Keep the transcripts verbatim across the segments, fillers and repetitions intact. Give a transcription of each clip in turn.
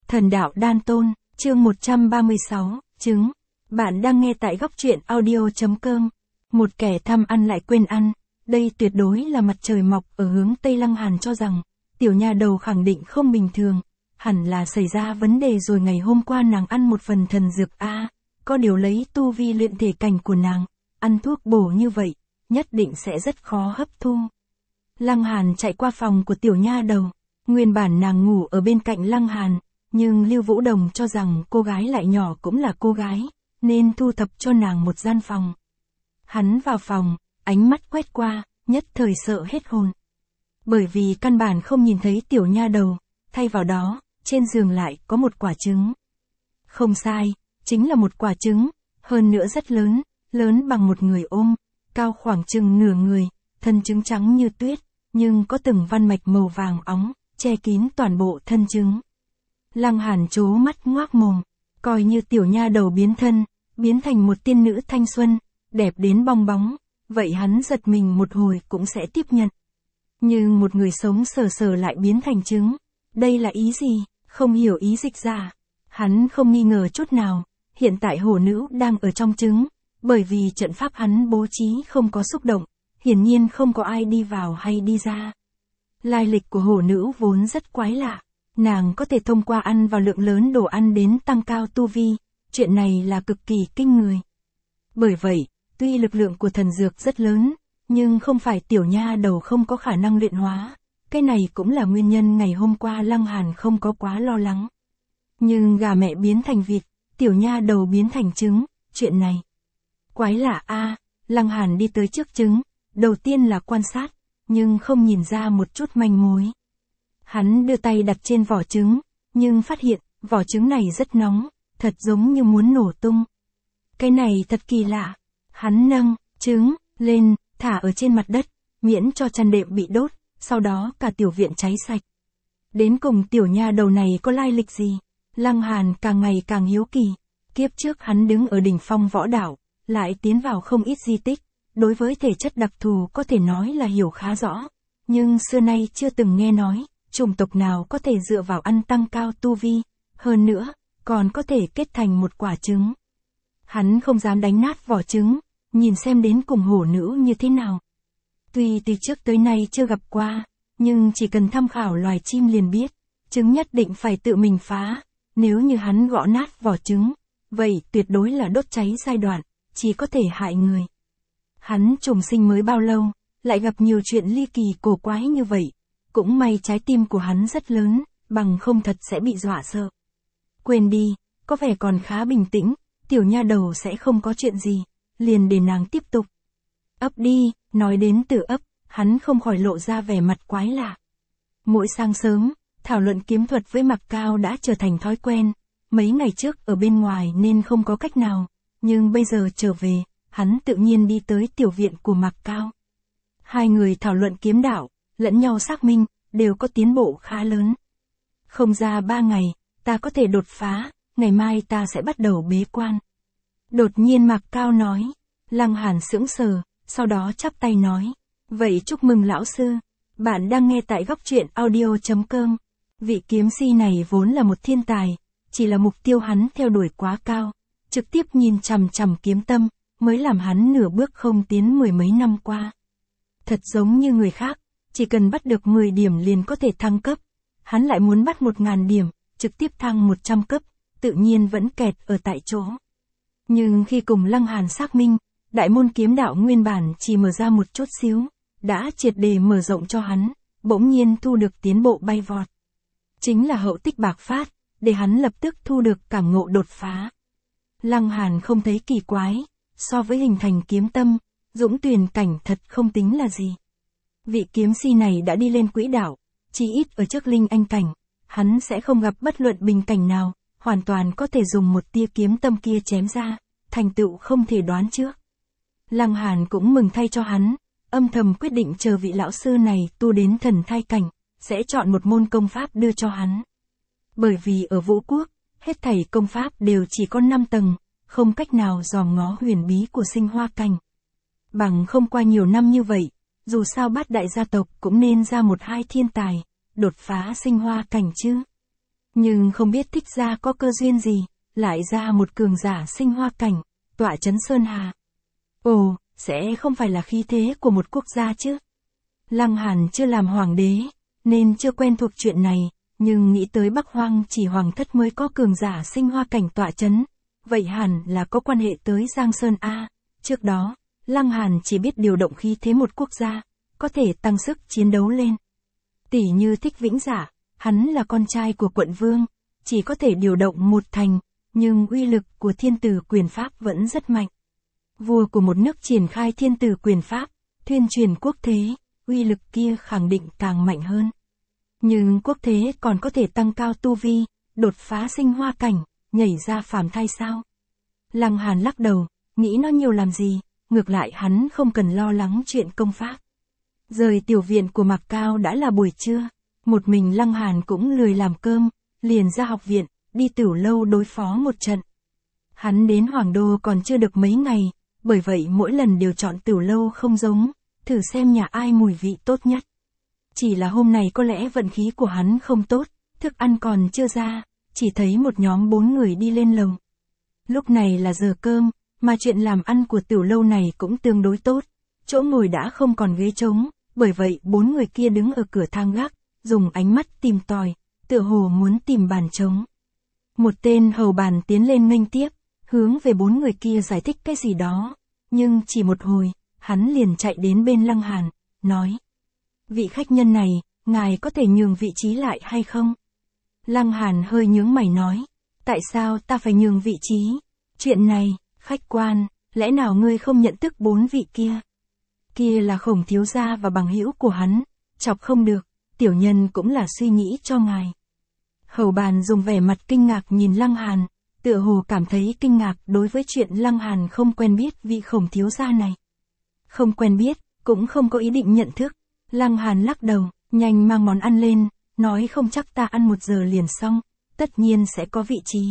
Thần đạo đan tôn, chương một trăm ba mươi sáu, trứng. Bạn đang nghe tại góc truyện audio.com. Một kẻ tham ăn lại quên ăn, đây tuyệt đối là mặt trời mọc ở hướng Tây. Lăng Hàn cho rằng, tiểu nha đầu khẳng định không bình thường, hẳn là xảy ra vấn đề rồi. Ngày hôm qua nàng ăn một phần thần dược A, có điều lấy tu vi luyện thể cảnh của nàng, ăn thuốc bổ như vậy, nhất định sẽ rất khó hấp thu. Lăng Hàn chạy qua phòng của tiểu nha đầu, nguyên bản nàng ngủ ở bên cạnh Lăng Hàn, nhưng Lưu Vũ Đồng cho rằng cô gái lại nhỏ cũng là cô gái, nên thu thập cho nàng một gian phòng. Hắn vào phòng, ánh mắt quét qua, nhất thời sợ hết hồn. Bởi vì căn bản không nhìn thấy tiểu nha đầu, thay vào đó, trên giường lại có một quả trứng. Không sai, chính là một quả trứng, hơn nữa rất lớn, lớn bằng một người ôm, cao khoảng chừng nửa người, thân trứng trắng như tuyết, nhưng có từng văn mạch màu vàng óng, che kín toàn bộ thân trứng. Lăng Hàn trố mắt ngoác mồm, coi như tiểu nha đầu biến thân, biến thành một tiên nữ thanh xuân, đẹp đến bong bóng, vậy hắn giật mình một hồi cũng sẽ tiếp nhận. Nhưng một người sống sờ sờ lại biến thành trứng, đây là ý gì, không hiểu ý dịch giả. Hắn không nghi ngờ chút nào, hiện tại hổ nữ đang ở trong trứng, bởi vì trận pháp hắn bố trí không có xúc động, hiển nhiên không có ai đi vào hay đi ra. Lai lịch của hổ nữ vốn rất quái lạ. Nàng có thể thông qua ăn vào lượng lớn đồ ăn đến tăng cao tu vi, chuyện này là cực kỳ kinh người. Bởi vậy, tuy lực lượng của thần dược rất lớn, nhưng không phải tiểu nha đầu không có khả năng luyện hóa, cái này cũng là nguyên nhân ngày hôm qua Lăng Hàn không có quá lo lắng. Nhưng gà mẹ biến thành vịt, tiểu nha đầu biến thành trứng, chuyện này quái lạ a. Lăng Hàn đi tới trước trứng, đầu tiên là quan sát, nhưng không nhìn ra một chút manh mối. Hắn đưa tay đặt trên vỏ trứng, nhưng phát hiện, vỏ trứng này rất nóng, thật giống như muốn nổ tung. Cái này thật kỳ lạ. Hắn nâng trứng lên, thả ở trên mặt đất, miễn cho chăn đệm bị đốt, sau đó cả tiểu viện cháy sạch. Đến cùng tiểu nha đầu này có lai lịch gì? Lăng Hàn càng ngày càng hiếu kỳ. Kiếp trước hắn đứng ở đỉnh phong võ đạo, lại tiến vào không ít di tích, đối với thể chất đặc thù có thể nói là hiểu khá rõ, nhưng xưa nay chưa từng nghe nói chủng tộc nào có thể dựa vào ăn tăng cao tu vi, hơn nữa, còn có thể kết thành một quả trứng. Hắn không dám đánh nát vỏ trứng, nhìn xem đến cùng hổ nữ như thế nào. Tuy từ trước tới nay chưa gặp qua, nhưng chỉ cần tham khảo loài chim liền biết, trứng nhất định phải tự mình phá, nếu như hắn gõ nát vỏ trứng, vậy tuyệt đối là đốt cháy giai đoạn, chỉ có thể hại người. Hắn trùng sinh mới bao lâu, lại gặp nhiều chuyện ly kỳ cổ quái như vậy. Cũng may trái tim của hắn rất lớn, bằng không thật sẽ bị dọa sợ. Quên đi, có vẻ còn khá bình tĩnh, tiểu nha đầu sẽ không có chuyện gì, liền để nàng tiếp tục. Ấp đi, nói đến từ ấp, hắn không khỏi lộ ra vẻ mặt quái lạ. Mỗi sáng sớm, thảo luận kiếm thuật với Mạc Cao đã trở thành thói quen, mấy ngày trước ở bên ngoài nên không có cách nào, nhưng bây giờ trở về, hắn tự nhiên đi tới tiểu viện của Mạc Cao. Hai người thảo luận kiếm đạo, lẫn nhau xác minh, đều có tiến bộ khá lớn. Không ra ba ngày, ta có thể đột phá, ngày mai ta sẽ bắt đầu bế quan. Đột nhiên Mạc Cao nói, Lăng Hàn sững sờ, sau đó chắp tay nói, vậy chúc mừng lão sư, bạn đang nghe tại góc truyện audio.com. Vị kiếm si này vốn là một thiên tài, chỉ là mục tiêu hắn theo đuổi quá cao, trực tiếp nhìn chằm chằm kiếm tâm, mới làm hắn nửa bước không tiến mười mấy năm qua. Thật giống như người khác, chỉ cần bắt được mười điểm liền có thể thăng cấp, hắn lại muốn bắt một nghìn điểm, trực tiếp thăng một trăm cấp, tự nhiên vẫn kẹt ở tại chỗ. Nhưng khi cùng Lăng Hàn xác minh, đại môn kiếm đạo nguyên bản chỉ mở ra một chút xíu, đã triệt để mở rộng cho hắn, bỗng nhiên thu được tiến bộ bay vọt. Chính là hậu tích bạc phát, để hắn lập tức thu được cảm ngộ đột phá. Lăng Hàn không thấy kỳ quái, so với hình thành kiếm tâm, Dũng Tuyền cảnh thật không tính là gì. Vị kiếm si này đã đi lên quỹ đạo, chỉ ít ở trước linh anh cảnh, hắn sẽ không gặp bất luận bình cảnh nào, hoàn toàn có thể dùng một tia kiếm tâm kia chém ra, thành tựu không thể đoán trước. Lăng Hàn cũng mừng thay cho hắn, âm thầm quyết định chờ vị lão sư này tu đến thần thai cảnh, sẽ chọn một môn công pháp đưa cho hắn. Bởi vì ở Vũ Quốc, hết thảy công pháp đều chỉ có năm tầng, không cách nào dòm ngó huyền bí của sinh hoa cảnh. Bằng không qua nhiều năm như vậy, dù sao bát đại gia tộc cũng nên ra một hai thiên tài, đột phá sinh hoa cảnh chứ. Nhưng không biết Thích gia có cơ duyên gì, lại ra một cường giả sinh hoa cảnh, tọa trấn Sơn Hà. Ồ, sẽ không phải là khí thế của một quốc gia chứ? Lăng Hàn chưa làm hoàng đế, nên chưa quen thuộc chuyện này, nhưng nghĩ tới Bắc Hoang chỉ hoàng thất mới có cường giả sinh hoa cảnh tọa trấn, vậy hẳn là có quan hệ tới Giang Sơn A. Trước đó, Lăng Hàn chỉ biết điều động khí thế một quốc gia, có thể tăng sức chiến đấu lên. Tỷ như Thích Vĩnh Dạ, hắn là con trai của quận vương, chỉ có thể điều động một thành, nhưng uy lực của thiên tử quyền pháp vẫn rất mạnh. Vua của một nước triển khai thiên tử quyền pháp, tuyên truyền quốc thế, uy lực kia khẳng định càng mạnh hơn. Nhưng quốc thế còn có thể tăng cao tu vi, đột phá sinh hoa cảnh, nhảy ra phàm thai sao? Lăng Hàn lắc đầu, nghĩ nó nhiều làm gì, ngược lại hắn không cần lo lắng chuyện công pháp. Rời tiểu viện của Mạc Cao đã là buổi trưa, một mình Lăng Hàn cũng lười làm cơm, liền ra học viện, đi Tửu Lâu đối phó một trận. Hắn đến Hoàng Đô còn chưa được mấy ngày, bởi vậy mỗi lần đều chọn Tửu Lâu không giống, thử xem nhà ai mùi vị tốt nhất. Chỉ là hôm nay có lẽ vận khí của hắn không tốt, thức ăn còn chưa ra, chỉ thấy một nhóm bốn người đi lên lầu. Lúc này là giờ cơm, mà chuyện làm ăn của Tửu Lâu này cũng tương đối tốt, chỗ ngồi đã không còn ghế trống, bởi vậy bốn người kia đứng ở cửa thang gác, dùng ánh mắt tìm tòi, tựa hồ muốn tìm bàn trống. Một tên hầu bàn tiến lên nghênh tiếp, hướng về bốn người kia giải thích cái gì đó, nhưng chỉ một hồi, hắn liền chạy đến bên Lăng Hàn, nói: vị khách nhân này, ngài có thể nhường vị trí lại hay không? Lăng Hàn hơi nhướng mày nói: tại sao ta phải nhường vị trí? Chuyện này, khách quan, lẽ nào ngươi không nhận thức bốn vị kia? Kia là Khổng thiếu gia và bằng hữu của hắn, chọc không được, tiểu nhân cũng là suy nghĩ cho ngài. Hầu bàn dùng vẻ mặt kinh ngạc nhìn Lăng Hàn, tựa hồ cảm thấy kinh ngạc đối với chuyện Lăng Hàn không quen biết vị Khổng thiếu gia này. Không quen biết, cũng không có ý định nhận thức. Lăng Hàn lắc đầu, nhanh mang món ăn lên, nói không chắc ta ăn một giờ liền xong, tất nhiên sẽ có vị trí.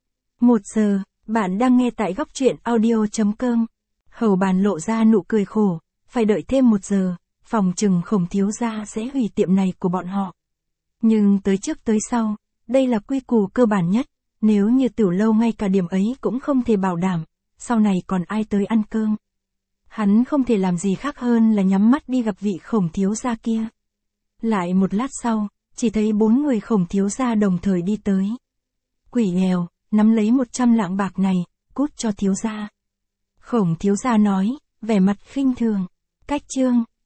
Một giờ, bạn đang nghe tại góc truyện audio chấm com. Hầu bàn lộ ra nụ cười khổ, phải đợi thêm một giờ, phòng chừng Khổng thiếu gia sẽ hủy tiệm này của bọn họ. Nhưng tới trước tới sau, đây là quy củ cơ bản nhất, nếu như Tửu Lâu ngay cả điểm ấy cũng không thể bảo đảm, sau này còn ai tới ăn cơm. Hắn không thể làm gì khác hơn là nhắm mắt đi gặp vị Khổng thiếu gia kia. Lại một lát sau, chỉ thấy bốn người Khổng thiếu gia đồng thời đi tới. Quỷ nghèo, nắm lấy một trăm lạng bạc này, cút cho thiếu gia. Khổng thiếu gia nói, vẻ mặt khinh thường. Cách chương